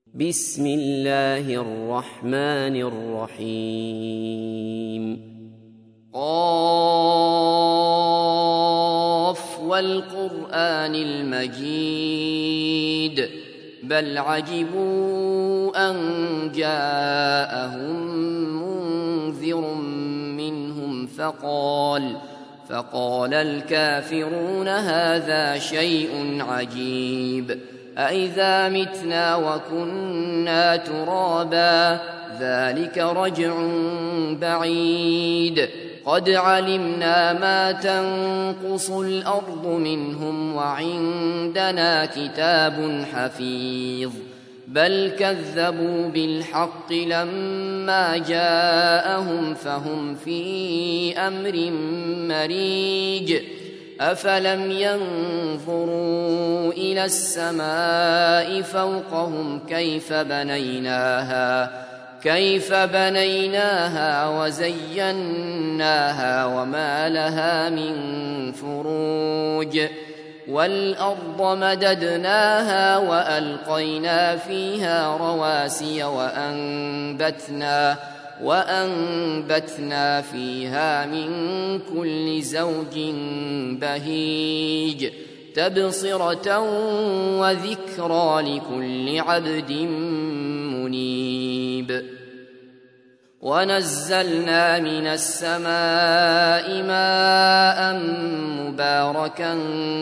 بسم الله الرحمن الرحيم قاف والقرآن المجيد بل عجبوا أن جاءهم منذر منهم فقال الكافرون هذا شيء عجيب أإذا متنا وكنا ترابا ذلك رجع بعيد قد علمنا ما تنقص الأرض منهم وعندنا كتاب حفيظ بل كذبوا بالحق لما جاءهم فهم في أمر مريج أفلم ينظروا إلى السماء فوقهم كيف بنيناها وزيناها وما لها من فروج والأرض مددناها وألقينا فيها رواسي وأنبتنا فيها من كل زوج بهيج تبصرة وذكرى لكل عبد منيب ونزلنا من السماء ماء مباركا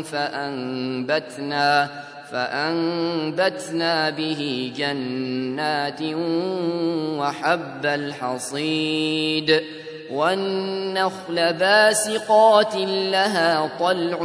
فأنبتنا به جنات وحب الحصيد والنخل باسقات لها طلع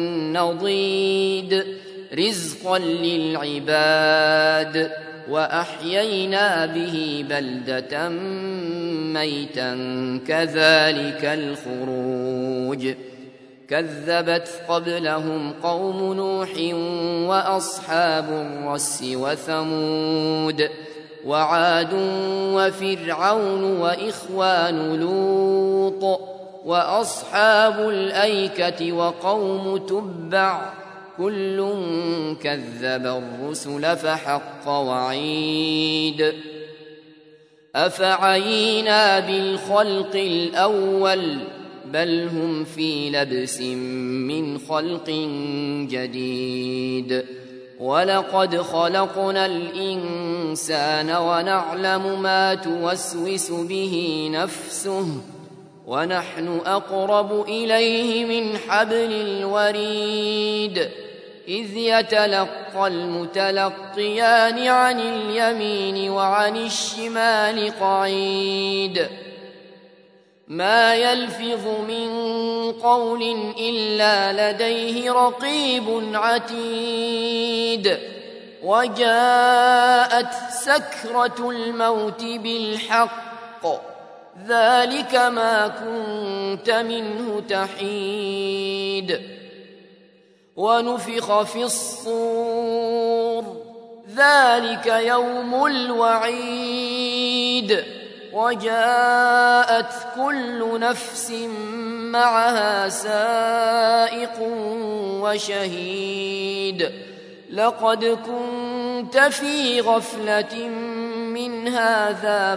نضيد رزقا للعباد وأحيينا به بلدة ميتا كذلك الخروج كذبت قبلهم قوم نوح وأصحاب الرس وثمود وعاد وفرعون وإخوان لوط وأصحاب الأيكة وقوم تبع كل كذب الرسل فحق وعيد أفعينا بالخلق الأول بل هم في لبس من خلق جديد ولقد خلقنا الإنسان ونعلم ما توسوس به نفسه ونحن أقرب إليه من حبل الوريد إذ يتلقى المتلقيان عن اليمين وعن الشمال قعيد ما يلفظ من قول إلا لديه رقيب عتيد وجاءت سكرة الموت بالحق ذلك ما كنت منه تحيد ونفخ في الصور ذلك يوم الوعيد وجاءت كل نفس معها سائق وشهيد لقد كنت في غفلة من هذا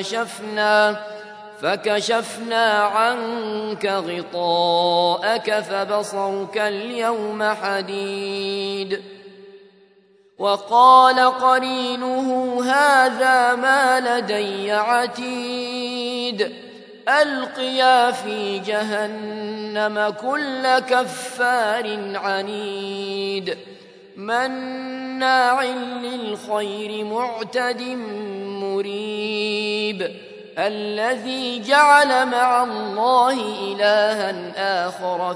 فكشفنا عنك غطاءك فبصرك اليوم حديد وقال قرينه هذا ما لدي عتيد ألقيا في جهنم كل كفار عنيد مناع للخير معتد مريب الذي جعل مع الله إلها آخر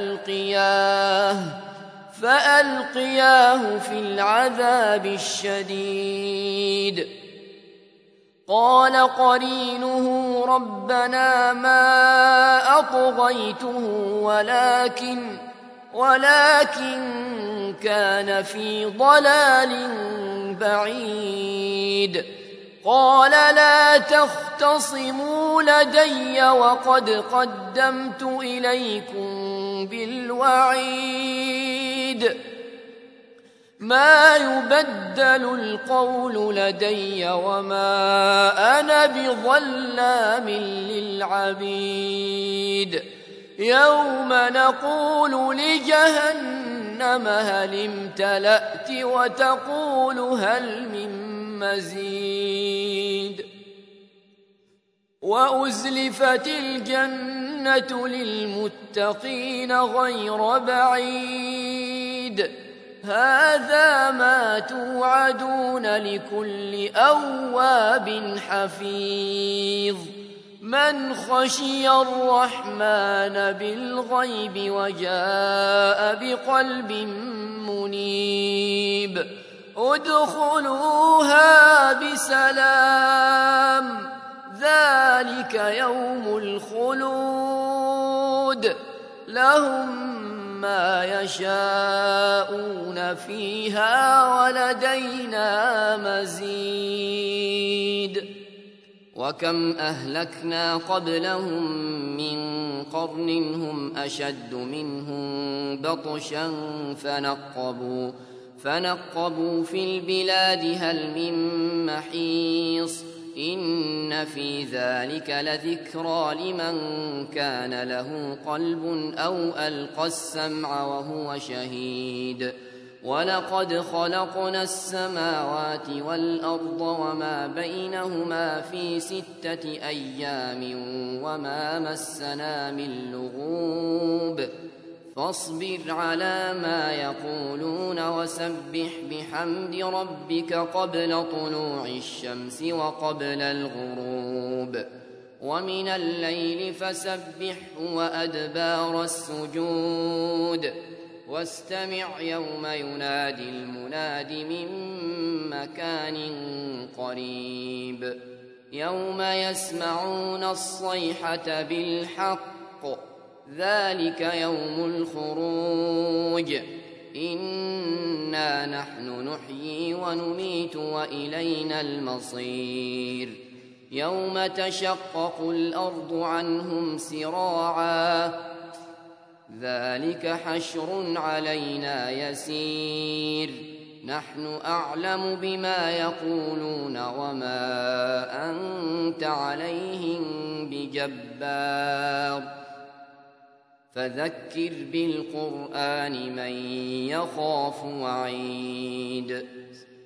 فألقياه في العذاب الشديد قال قرينه ربنا ما أطغيته ولكن كان في ضلال بعيد قال لا تختصموا لدي وقد قدمت إليكم بالوعيد ما يبدل القول لدي وما أنا بظلام للعبيد يوم نقول لجهنم هل امتلأت وتقول هل من مزيد وأزلفت الجنة للمتقين غير بعيد هذا ما توعدون لكل أواب حفيظ من خشي الرحمن بالغيب وجاء بقلب منيب ادخلوها بسلام ذلك يوم الخلود لهم ما يشاءون فيها ولدينا مزيد وكم أهلكنا قبلهم من قرن هم أشد منهم بطشا فنقبوا في البلاد هل من محيص إن في ذلك لذكرى لمن كان له قلب أو ألقى السمع وهو شهيد ولقد خلقنا السماوات والأرض وما بينهما في 6 أيام وما مسنا من لغوب فاصبر على ما يقولون وسبح بحمد ربك قبل طلوع الشمس وقبل الغروب ومن الليل فسبحه وأدبار السجود واستمع يوم ينادي المناد من مكان قريب يوم يسمعون الصيحة بالحق ذلك يوم الخروج إنا نحن نحيي ونميت وإلينا المصير يوم تشقق الأرض عنهم سراعا ذلك حشر علينا يسير نحن أعلم بما يقولون وما أنت عليهم بجبار فذكر بالقرآن من يخاف وعيد